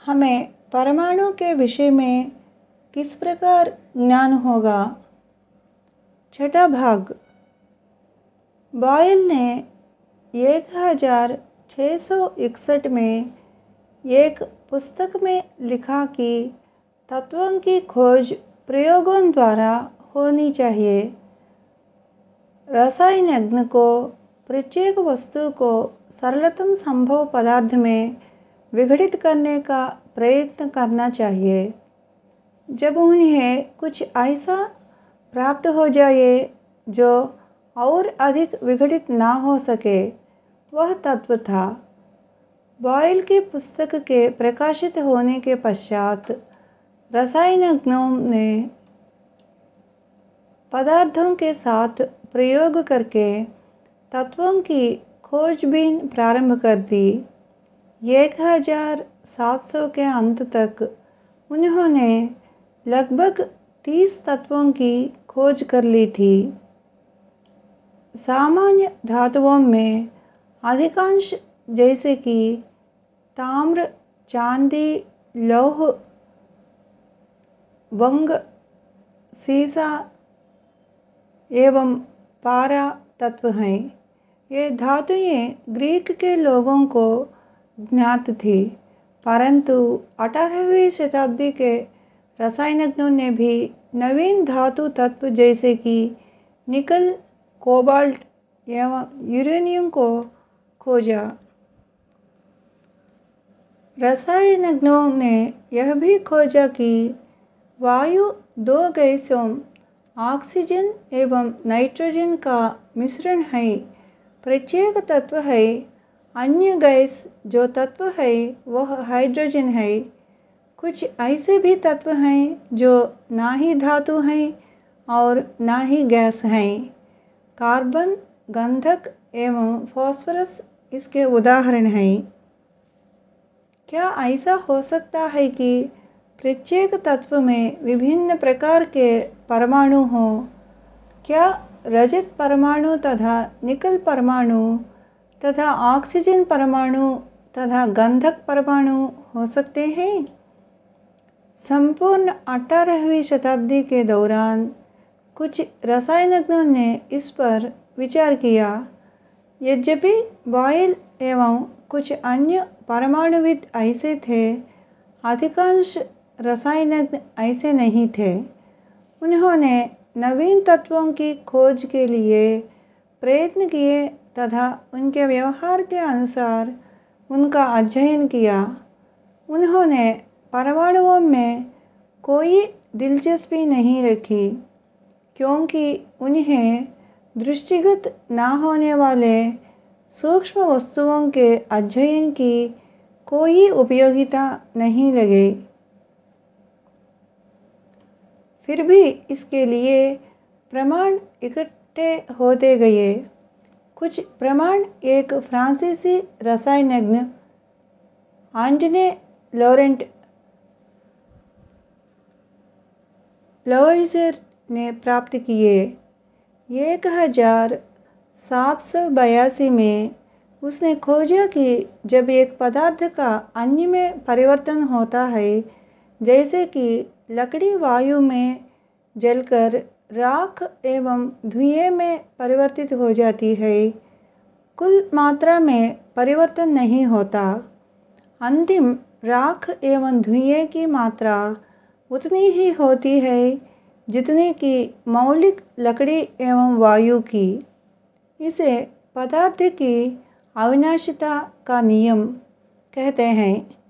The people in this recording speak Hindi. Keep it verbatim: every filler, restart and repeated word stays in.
हमें परमाणु के विषय में किस प्रकार ज्ञान होगा। छठा भाग। बॉयल ने एक हजार छः सौ इकसठ में एक पुस्तक में लिखा कि तत्वों की खोज प्रयोगों द्वारा होनी चाहिए। रसायनज्ञ को प्रत्येक वस्तु को सरलतम संभव पदार्थ में विघटित करने का प्रयत्न करना चाहिए। जब उन्हें कुछ ऐसा प्राप्त हो जाए जो और अधिक विघटित ना हो सके, वह तत्व था। बॉयल की पुस्तक के प्रकाशित होने के पश्चात रसायनज्ञों ने पदार्थों के साथ प्रयोग करके तत्वों की खोजबीन प्रारंभ कर दी। एक हजार सात सौ के अंत तक उन्होंने लगभग तीस तत्वों की खोज कर ली थी। सामान्य धातुओं में अधिकांश, जैसे कि ताम्र, चांदी, लौह, वंग, सीसा एवं पारा तत्व हैं। ये धातुएं ग्रीक के लोगों को ज्ञात थी, परंतु अठारहवीं शताब्दी के रसायनज्ञों ने भी नवीन धातु तत्व जैसे कि निकल, कोबाल्ट एवं यूरेनियम को खोजा। रसायनज्ञों ने यह भी खोजा कि वायु दो गैसों ऑक्सीजन एवं नाइट्रोजन का मिश्रण है। प्रत्येक तत्व है। अन्य गैस जो तत्व है वह हाइड्रोजन है। कुछ ऐसे भी तत्व हैं जो ना ही धातु हैं और ना ही गैस हैं। कार्बन, गंधक एवं फास्फोरस इसके उदाहरण हैं। क्या ऐसा हो सकता है कि प्रत्येक तत्व में विभिन्न प्रकार के परमाणु हों? क्या रजत परमाणु तथा निकल परमाणु तथा ऑक्सीजन परमाणु तथा गंधक परमाणु हो सकते हैं? संपूर्ण अठारहवीं शताब्दी के दौरान कुछ रसायनज्ञों ने इस पर विचार किया। यद्यपि बॉयल एवं कुछ अन्य परमाणुविद ऐसे थे, अधिकांश रसायनज्ञ ऐसे नहीं थे। उन्होंने नवीन तत्वों की खोज के लिए प्रयत्न किए तथा उनके व्यवहार के अनुसार उनका अध्ययन किया। उन्होंने परमाणुओं में कोई दिलचस्पी नहीं रखी, क्योंकि उन्हें दृष्टिगत न होने वाले सूक्ष्म वस्तुओं के अध्ययन की कोई उपयोगिता नहीं लगी। फिर भी इसके लिए प्रमाण इकट्ठे होते गए। कुछ प्रमाण एक फ्रांसीसी रसायनज्ञ ऑन्टने लॉरेंट लवोइसियर ने प्राप्त किए। एक हजार सात सौ बयासी में उसने खोजा कि जब एक पदार्थ का अन्य में परिवर्तन होता है, जैसे कि लकड़ी वायु में जलकर राख एवं धुएं में परिवर्तित हो जाती है, कुल मात्रा में परिवर्तन नहीं होता। अंतिम राख एवं धुएं की मात्रा उतनी ही होती है जितनी कि मौलिक लकड़ी एवं वायु की। इसे पदार्थ की अविनाशिता का नियम कहते हैं।